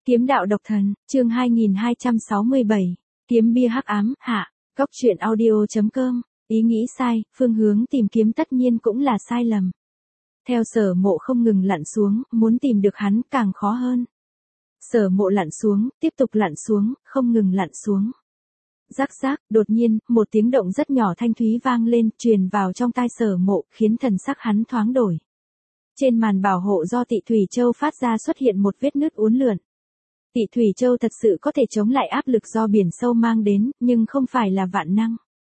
Kiếm đạo độc thần, chương 2267, kiếm bia hắc ám, hạ, góc truyện audio.com, ý nghĩ sai, phương hướng tìm kiếm tất nhiên cũng là sai lầm. Theo Sở Mộ không ngừng lặn xuống, muốn tìm được hắn càng khó hơn. Sở Mộ lặn xuống, tiếp tục lặn xuống, không ngừng lặn xuống. Rắc rác, đột nhiên, một tiếng động rất nhỏ thanh thúy vang lên, truyền vào trong tai Sở Mộ, khiến thần sắc hắn thoáng đổi. Trên màn bảo hộ do Tị Thủy Châu phát ra xuất hiện một vết nứt uốn lượn. Tị Thủy Châu thật sự có thể chống lại áp lực do biển sâu mang đến, nhưng không phải là vạn năng.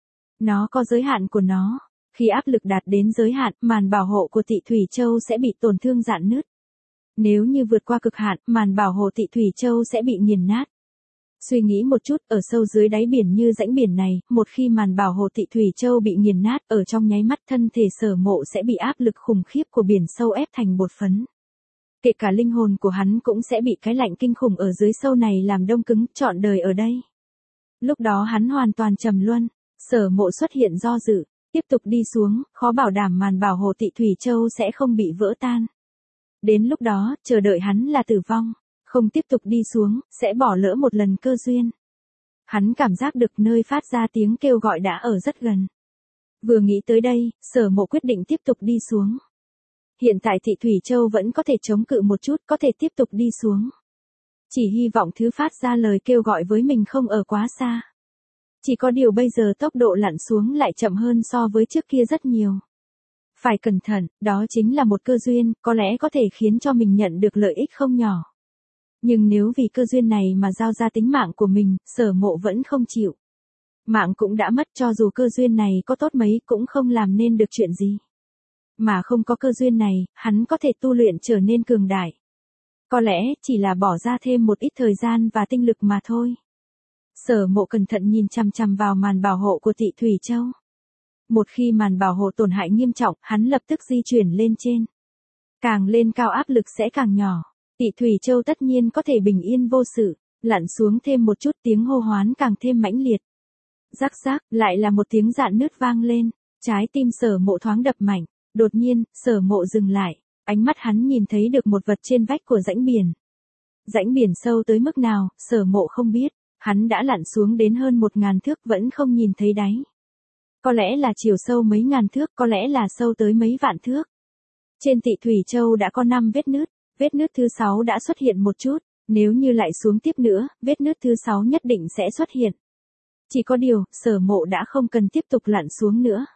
Nó có giới hạn của nó. Khi áp lực đạt đến giới hạn, màn bảo hộ của Tị Thủy Châu sẽ bị tổn thương rạn nứt. Nếu như vượt qua cực hạn, màn bảo hộ Tị Thủy Châu sẽ bị nghiền nát. Suy nghĩ một chút, ở sâu dưới đáy biển như rãnh biển này, một khi màn bảo hộ Tị Thủy Châu bị nghiền nát, ở trong nháy mắt thân thể Sở Mộ sẽ bị áp lực khủng khiếp của biển sâu ép thành bột phấn. Kể cả linh hồn của hắn cũng sẽ bị cái lạnh kinh khủng ở dưới sâu này làm đông cứng, trọn đời ở đây. Lúc đó hắn hoàn toàn trầm luân, Sở Mộ xuất hiện do dự, tiếp tục đi xuống, khó bảo đảm màn bảo hộ Tị Thủy Châu sẽ không bị vỡ tan. Đến lúc đó, chờ đợi hắn là tử vong, không tiếp tục đi xuống, sẽ bỏ lỡ một lần cơ duyên. Hắn cảm giác được nơi phát ra tiếng kêu gọi đã ở rất gần. Vừa nghĩ tới đây, Sở Mộ quyết định tiếp tục đi xuống. Hiện tại Tị Thủy Châu vẫn có thể chống cự một chút, có thể tiếp tục đi xuống. Chỉ hy vọng thứ phát ra lời kêu gọi với mình không ở quá xa. Chỉ có điều bây giờ tốc độ lặn xuống lại chậm hơn so với trước kia rất nhiều. Phải cẩn thận, đó chính là một cơ duyên, có lẽ có thể khiến cho mình nhận được lợi ích không nhỏ. Nhưng nếu vì cơ duyên này mà giao ra tính mạng của mình, Sở Mộ vẫn không chịu. Mạng cũng đã mất, cho dù cơ duyên này có tốt mấy cũng không làm nên được chuyện gì. Mà không có cơ duyên này, hắn có thể tu luyện trở nên cường đại. Có lẽ chỉ là bỏ ra thêm một ít thời gian và tinh lực mà thôi. Sở Mộ cẩn thận nhìn chằm chằm vào màn bảo hộ của Tị Thủy Châu. Một khi màn bảo hộ tổn hại nghiêm trọng, hắn lập tức di chuyển lên trên. Càng lên cao áp lực sẽ càng nhỏ. Tị Thủy Châu tất nhiên có thể bình yên vô sự, lặn xuống thêm một chút, tiếng hô hoán càng thêm mãnh liệt. Rắc rác, lại là một tiếng rạn nứt vang lên, trái tim Sở Mộ thoáng đập mạnh. Đột nhiên, Sở Mộ dừng lại, ánh mắt hắn nhìn thấy được một vật trên vách của rãnh biển. Rãnh biển sâu tới mức nào, Sở Mộ không biết, hắn đã lặn xuống đến hơn 1000 thước vẫn không nhìn thấy đáy. Có lẽ là chiều sâu mấy ngàn thước, có lẽ là sâu tới mấy vạn thước. Trên Tị Thủy Châu đã có 5 vết nứt thứ 6 đã xuất hiện một chút, nếu như lại xuống tiếp nữa, vết nứt thứ 6 nhất định sẽ xuất hiện. Chỉ có điều, Sở Mộ đã không cần tiếp tục lặn xuống nữa.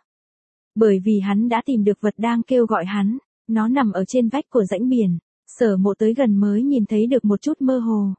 Bởi vì hắn đã tìm được vật đang kêu gọi hắn, nó nằm ở trên vách của rãnh biển, Sở Mộ tới gần mới nhìn thấy được một chút mơ hồ.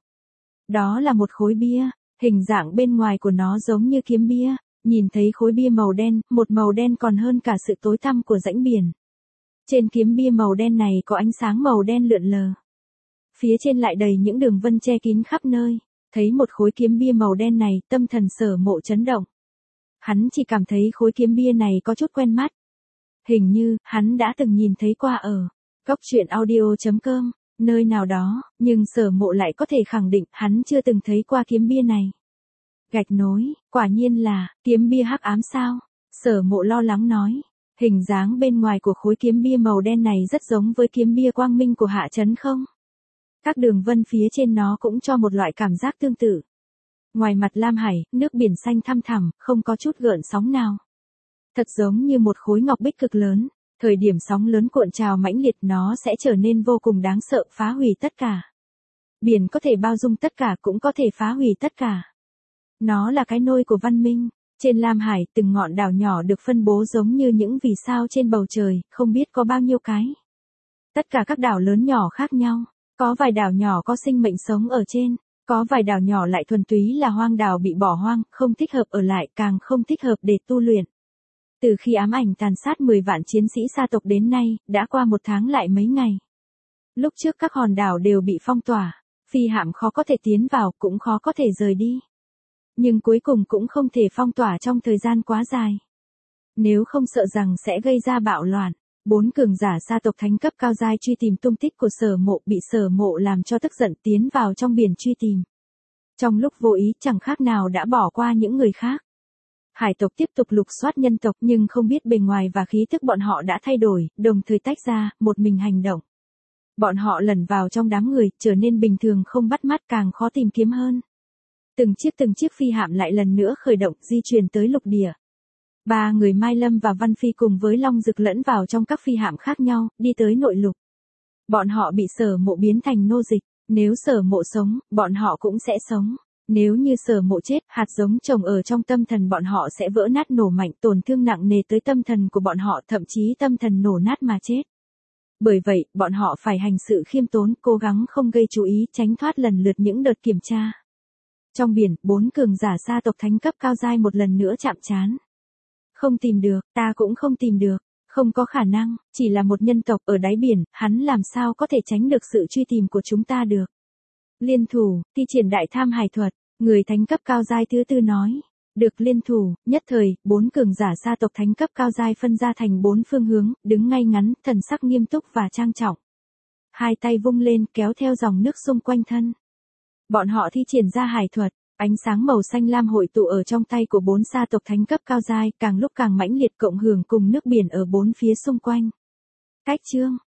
Đó là một khối bia, hình dạng bên ngoài của nó giống như kiếm bia, nhìn thấy khối bia màu đen, một màu đen còn hơn cả sự tối tăm của rãnh biển. Trên kiếm bia màu đen này có ánh sáng màu đen lượn lờ. Phía trên lại đầy những đường vân che kín khắp nơi, thấy một khối kiếm bia màu đen này, tâm thần Sở Mộ chấn động. Hắn chỉ cảm thấy khối kiếm bia này có chút quen mắt. Hình như, hắn đã từng nhìn thấy qua ở góc truyện audio.com, nơi nào đó, nhưng Sở Mộ lại có thể khẳng định hắn chưa từng thấy qua kiếm bia này. Gạch nối, quả nhiên là, kiếm bia hắc ám sao? Sở Mộ lo lắng nói, hình dáng bên ngoài của khối kiếm bia màu đen này rất giống với kiếm bia quang minh của Hạ Chấn không? Các đường vân phía trên nó cũng cho một loại cảm giác tương tự. Ngoài mặt lam hải, nước biển xanh thăm thẳm, không có chút gợn sóng nào. Thật giống như một khối ngọc bích cực lớn, thời điểm sóng lớn cuộn trào mãnh liệt nó sẽ trở nên vô cùng đáng sợ, phá hủy tất cả. Biển có thể bao dung tất cả cũng có thể phá hủy tất cả. Nó là cái nôi của văn minh. Trên lam hải, từng ngọn đảo nhỏ được phân bố giống như những vì sao trên bầu trời, không biết có bao nhiêu cái. Tất cả các đảo lớn nhỏ khác nhau, có vài đảo nhỏ có sinh mệnh sống ở trên. Có vài đảo nhỏ lại thuần túy là hoang đảo bị bỏ hoang, không thích hợp ở lại, càng không thích hợp để tu luyện. Từ khi ám ảnh tàn sát 10 vạn chiến sĩ sa tộc đến nay, đã qua 1 tháng lại mấy ngày. Lúc trước các hòn đảo đều bị phong tỏa, phi hạm khó có thể tiến vào, cũng khó có thể rời đi. Nhưng cuối cùng cũng không thể phong tỏa trong thời gian quá dài. Nếu không sợ rằng sẽ gây ra bạo loạn. 4 cường giả sa tộc thánh cấp cao giai truy tìm tung tích của Sở Mộ bị Sở Mộ làm cho tức giận tiến vào trong biển truy tìm. Trong lúc vô ý chẳng khác nào đã bỏ qua những người khác. Hải tộc tiếp tục lục soát nhân tộc nhưng không biết bề ngoài và khí thức bọn họ đã thay đổi, đồng thời tách ra, một mình hành động. Bọn họ lẩn vào trong đám người, trở nên bình thường không bắt mắt càng khó tìm kiếm hơn. Từng chiếc phi hạm lại lần nữa khởi động, di chuyển tới lục địa. Ba người Mai Lâm và Văn Phi cùng với Long Dực lẫn vào trong các phi hạm khác nhau, đi tới nội lục. Bọn họ bị Sở Mộ biến thành nô dịch, nếu Sở Mộ sống, bọn họ cũng sẽ sống. Nếu như Sở Mộ chết, hạt giống trồng ở trong tâm thần bọn họ sẽ vỡ nát nổ mạnh, tổn thương nặng nề tới tâm thần của bọn họ, thậm chí tâm thần nổ nát mà chết. Bởi vậy, bọn họ phải hành sự khiêm tốn, cố gắng không gây chú ý, tránh thoát lần lượt những đợt kiểm tra. Trong biển, 4 cường giả sa tộc thánh cấp cao giai một lần nữa chạm trán. Không tìm được, ta cũng không tìm được, không có khả năng, chỉ là một nhân tộc ở đáy biển, hắn làm sao có thể tránh được sự truy tìm của chúng ta được. Liên thủ, thi triển đại tham hải thuật, người thánh cấp cao giai thứ tư nói. Được liên thủ, nhất thời, 4 cường giả sa tộc thánh cấp cao giai phân ra thành 4 phương hướng, đứng ngay ngắn, thần sắc nghiêm túc và trang trọng. Hai tay vung lên kéo theo dòng nước xung quanh thân. Bọn họ thi triển ra hải thuật, ánh sáng màu xanh lam hội tụ ở trong tay của 4 sa tộc thánh cấp cao giai, càng lúc càng mãnh liệt cộng hưởng cùng nước biển ở 4 phía xung quanh. Cách chương